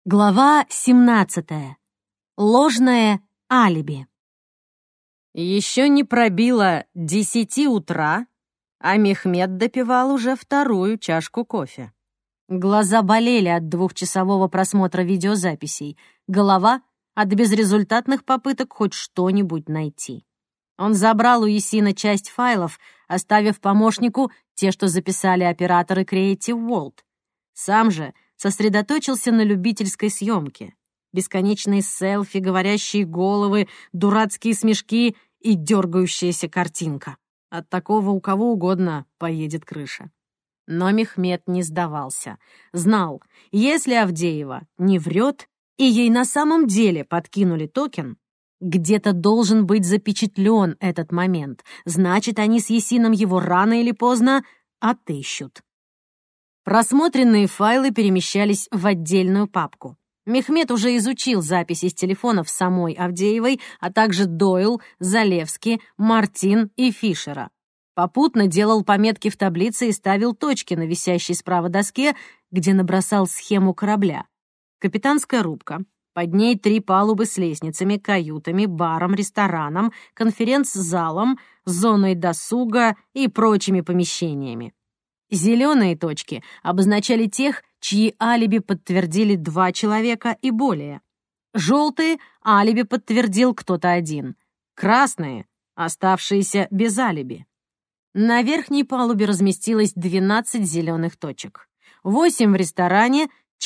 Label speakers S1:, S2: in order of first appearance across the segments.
S1: Глава 17. Ложное алиби. Еще не пробило 10 утра, а Мехмед допивал уже вторую чашку кофе. Глаза болели от двухчасового просмотра видеозаписей, голова — от безрезультатных попыток хоть что-нибудь найти. Он забрал у Ясина часть файлов, оставив помощнику те, что записали операторы Creative World. Сам же сосредоточился на любительской съемке. Бесконечные селфи, говорящие головы, дурацкие смешки и дергающаяся картинка. От такого у кого угодно поедет крыша. Но Мехмед не сдавался. Знал, если Авдеева не врет, и ей на самом деле подкинули токен, где-то должен быть запечатлен этот момент. Значит, они с Ясином его рано или поздно отыщут. Просмотренные файлы перемещались в отдельную папку. Мехмед уже изучил записи с телефонов самой Авдеевой, а также Дойл, Залевски, Мартин и Фишера. Попутно делал пометки в таблице и ставил точки на висящей справа доске, где набросал схему корабля. Капитанская рубка, под ней 3 палубы с лестницами, каютами, баром, рестораном, конференц-залом, зоной досуга и прочими помещениями. Зеленые точки обозначали тех, чьи алиби подтвердили 2 человека и более. Желтые алиби подтвердил кто-то один. Красные — оставшиеся без алиби. На верхней палубе разместилось 12 зеленых точек. 8 в ресторане,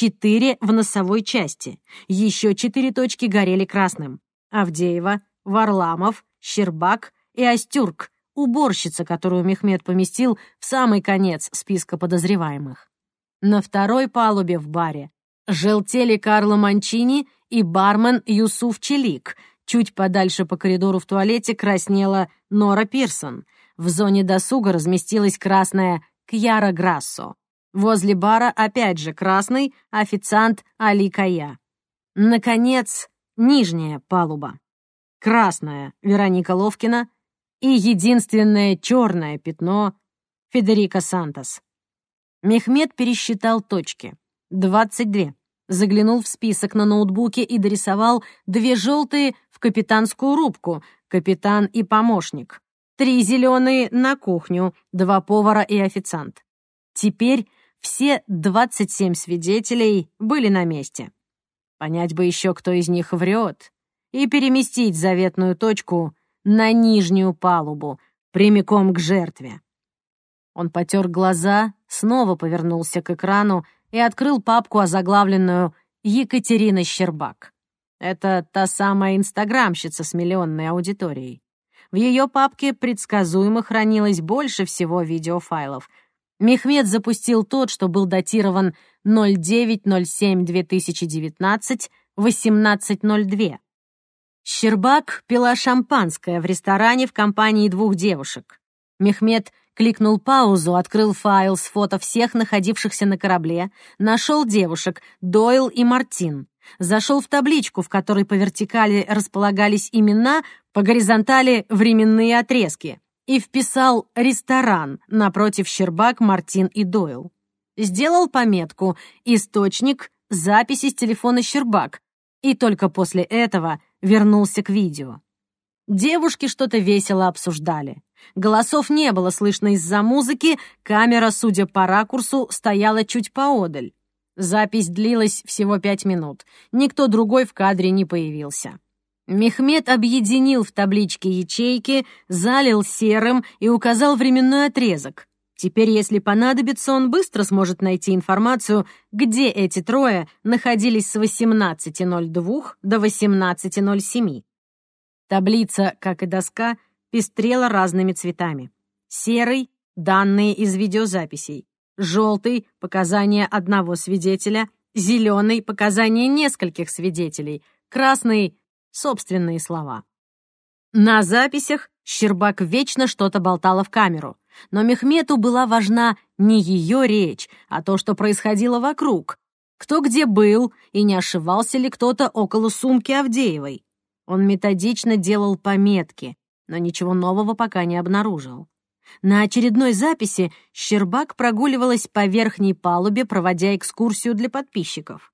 S1: 4 в носовой части. Еще 4 точки горели красным. Авдеева, Варламов, Щербак и Остюрк, уборщица, которую Мехмед поместил в самый конец списка подозреваемых. На второй палубе в баре желтели Карло Манчини и бармен Юсуф Челик. Чуть подальше по коридору в туалете краснела Нора Пирсон. В зоне досуга разместилась красная Кьяра Грассо. Возле бара опять же красный официант Али Кая. Наконец, нижняя палуба. Красная Вероника Ловкина и единственное черное пятно — Федерико Сантос. Мехмед пересчитал точки. 22. Заглянул в список на ноутбуке и дорисовал 2 желтые в капитанскую рубку, капитан и помощник. 3 зеленые на кухню, 2 повара и официант. Теперь все 27 свидетелей были на месте. Понять бы еще, кто из них врет, и переместить заветную точку на нижнюю палубу, прямиком к жертве. Он потер глаза, снова повернулся к экрану и открыл папку, озаглавленную «Екатерина Щербак». Это та самая инстаграмщица с миллионной аудиторией. В ее папке предсказуемо хранилось больше всего видеофайлов. Мехмед запустил тот, что был датирован 09.07.2019, 18:02. Щербак пила шампанское в ресторане в компании 2 девушек. Мехмед кликнул паузу, открыл файл с фото всех находившихся на корабле, нашел девушек Дойл и Мартин, зашел в табличку, в которой по вертикали располагались имена, по горизонтали — временные отрезки, и вписал «ресторан» напротив Щербак, Мартин и Дойл. Сделал пометку «Источник, записи с телефона Щербак», и только после этого вернулся к видео. Девушки что-то весело обсуждали. Голосов не было слышно из-за музыки, камера, судя по ракурсу, стояла чуть поодаль. Запись длилась всего 5 минут. Никто другой в кадре не появился. Мехмед объединил в табличке ячейки, залил серым и указал временной отрезок. Теперь, если понадобится, он быстро сможет найти информацию, где эти 3 находились с 18:02 до 18:07. Таблица, как и доска, пестрела разными цветами. Серый — данные из видеозаписей. Желтый — показания одного свидетеля. Зеленый — показания нескольких свидетелей. Красный — собственные слова. На записях Щербак вечно что-то болтала в камеру. Но Мехмету была важна не ее речь, а то, что происходило вокруг. Кто где был, и не ошивался ли кто-то около сумки Авдеевой. Он методично делал пометки, но ничего нового пока не обнаружил. На очередной записи Щербак прогуливалась по верхней палубе, проводя экскурсию для подписчиков.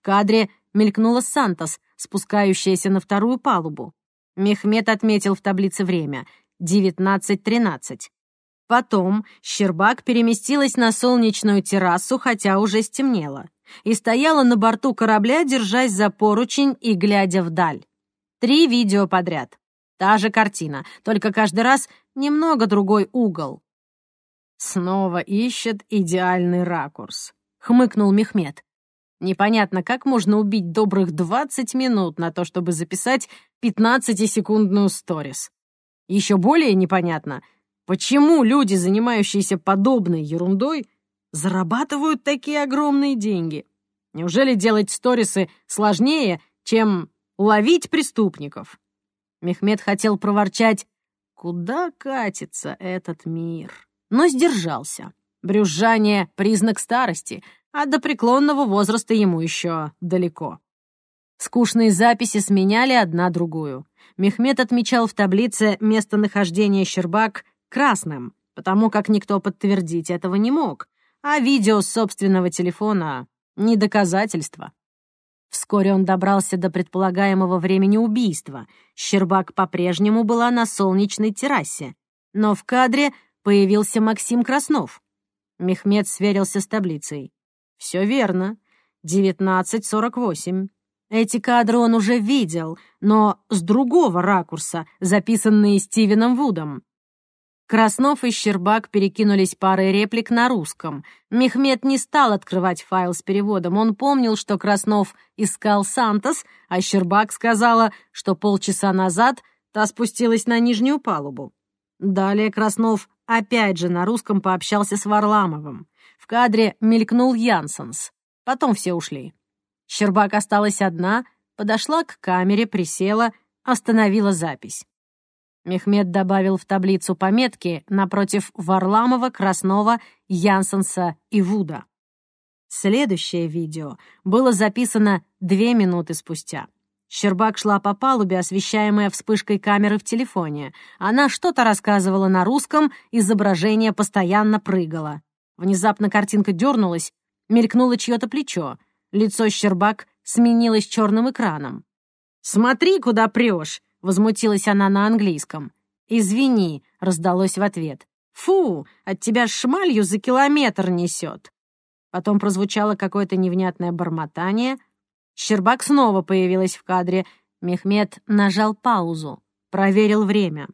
S1: кадре мелькнула Сантос, спускающаяся на вторую палубу. Мехмед отметил в таблице время — 19:13. Потом Щербак переместилась на солнечную террасу, хотя уже стемнело, и стояла на борту корабля, держась за поручень и глядя вдаль. 3 видео подряд. Та же картина, только каждый раз немного другой угол. «Снова ищет идеальный ракурс», — хмыкнул Мехмед. «Непонятно, как можно убить добрых 20 минут на то, чтобы записать 15-секундную сторис. Еще более непонятно, почему люди, занимающиеся подобной ерундой, зарабатывают такие огромные деньги. Неужели делать сторисы сложнее, чем ловить преступников?» Мехмед хотел проворчать: «Куда катится этот мир?» Но сдержался. Брюзжание — признак старости, а до преклонного возраста ему еще далеко. Скучные записи сменяли одна другую. Мехмед отмечал в таблице местонахождение Щербак красным, потому как никто подтвердить этого не мог, а видео с собственного телефона — не доказательство. Вскоре он добрался до предполагаемого времени убийства. Щербак по-прежнему была на солнечной террасе, но в кадре появился Максим Краснов. Мехмед сверился с таблицей. Все верно. 19:48. Эти кадры он уже видел, но с другого ракурса, записанные Стивеном Вудом. Краснов и Щербак перекинулись парой реплик на русском. Мехмед не стал открывать файл с переводом. Он помнил, что Краснов искал Сантос, а Щербак сказала, что полчаса назад та спустилась на нижнюю палубу. Далее Краснов опять же на русском пообщался с Варламовым. В кадре мелькнул Янсенс. Потом все ушли. Щербак осталась одна, подошла к камере, присела, остановила запись. Мехмед добавил в таблицу пометки напротив Варламова, Краснова, Янсенса и Вуда. Следующее видео было записано 2 минуты спустя. Щербак шла по палубе, освещаемая вспышкой камеры в телефоне. Она что-то рассказывала на русском, изображение постоянно прыгало. Внезапно картинка дернулась, мелькнуло чье-то плечо. Лицо Щербак сменилось черным экраном. «Смотри, куда прешь!» — возмутилась она на английском. «Извини», — раздалось в ответ. «Фу, от тебя шмалью за километр несет». Потом прозвучало какое-то невнятное бормотание. Щербак снова появилась в кадре. Мехмед нажал паузу, проверил время.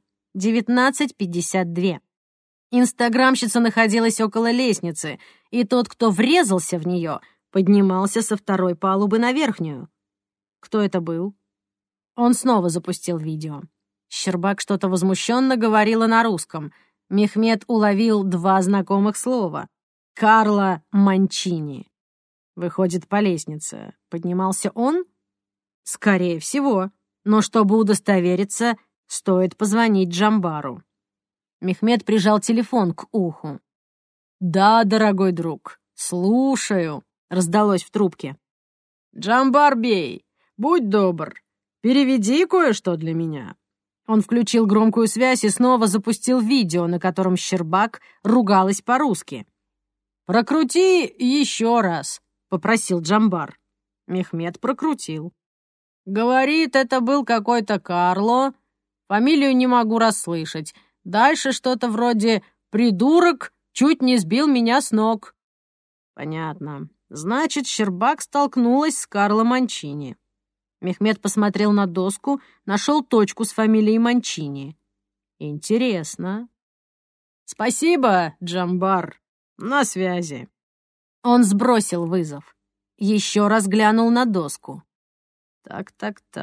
S1: 19:52. Инстаграмщица находилась около лестницы, и тот, кто врезался в нее, поднимался со второй палубы на верхнюю. Кто это был? Он снова запустил видео. Щербак что-то возмущенно говорила на русском. Мехмед уловил 2 знакомых слова. «Карло Манчини». Выходит, по лестнице. Поднимался он? Скорее всего. Но чтобы удостовериться, стоит позвонить Джамбару. Мехмед прижал телефон к уху. «Да, дорогой друг, слушаю», — раздалось в трубке. «Джамбар бей, будь добр, переведи кое-что для меня». Он включил громкую связь и снова запустил видео, на котором Щербак ругалась по-русски. «Прокрути еще раз», — попросил Джамбар. Мехмед прокрутил. «Говорит, это был какой-то Карло. Фамилию не могу расслышать. Дальше что-то вроде «придурок чуть не сбил меня с ног». Понятно. Значит, Щербак столкнулась с Карло Манчини. Мехмед посмотрел на доску, нашел точку с фамилией Манчини. Интересно. «Спасибо, Джамбар. На связи». Он сбросил вызов. Еще раз глянул на доску. Так.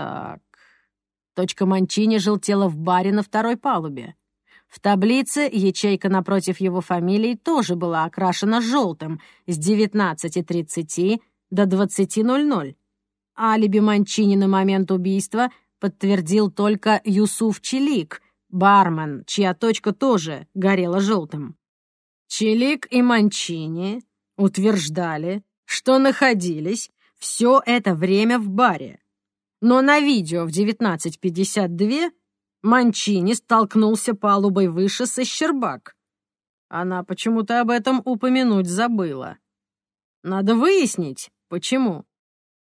S1: Точка Манчини желтела в баре на второй палубе. В таблице ячейка напротив его фамилии тоже была окрашена желтым с 19:30 до 20:00. Алиби Манчини на момент убийства подтвердил только Юсуф Челик, бармен, чья точка тоже горела желтым. Челик и Манчини утверждали, что находились все это время в баре. Но на видео в 19:52 Манчини столкнулся палубой выше со Щербак. Она почему-то об этом упомянуть забыла. Надо выяснить, почему.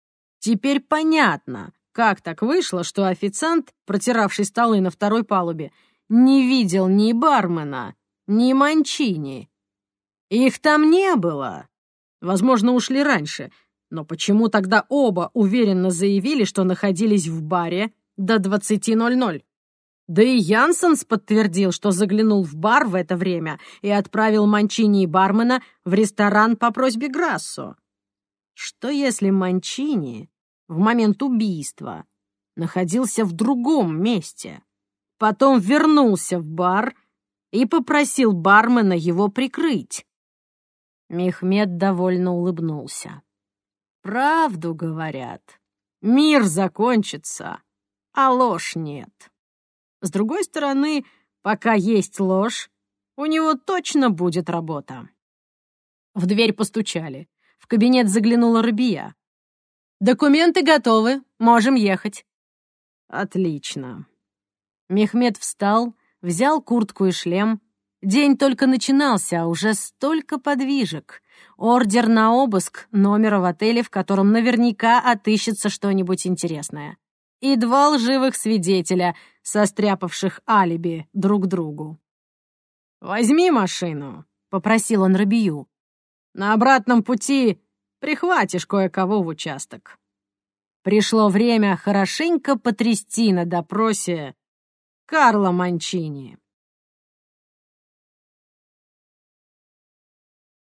S1: Теперь понятно, как так вышло, что официант, протиравший столы на второй палубе, не видел ни бармена, ни Манчини. Их там не было. Возможно, ушли раньше, но почему тогда оба уверенно заявили, что находились в баре до 20:00? Да и Янсенс подтвердил, что заглянул в бар в это время и отправил Манчини и бармена в ресторан по просьбе Грассо. Что если Манчини в момент убийства находился в другом месте, потом вернулся в бар и попросил бармена его прикрыть? Мехмед довольно улыбнулся. Правду говорят. Мир закончится, а ложь нет. С другой стороны, пока есть ложь, у него точно будет работа. В дверь постучали. В кабинет заглянула Рабия. «Документы готовы, можем ехать». «Отлично». Мехмед встал, взял куртку и шлем. День только начинался, а уже столько подвижек. Ордер на обыск номера в отеле, в котором наверняка отыщется что-нибудь интересное. И 2 лживых свидетеля, состряпавших алиби друг другу. «Возьми машину», — попросил он Рабию. «На обратном пути прихватишь кое-кого в участок». Пришло время хорошенько потрясти на допросе Карло Манчини.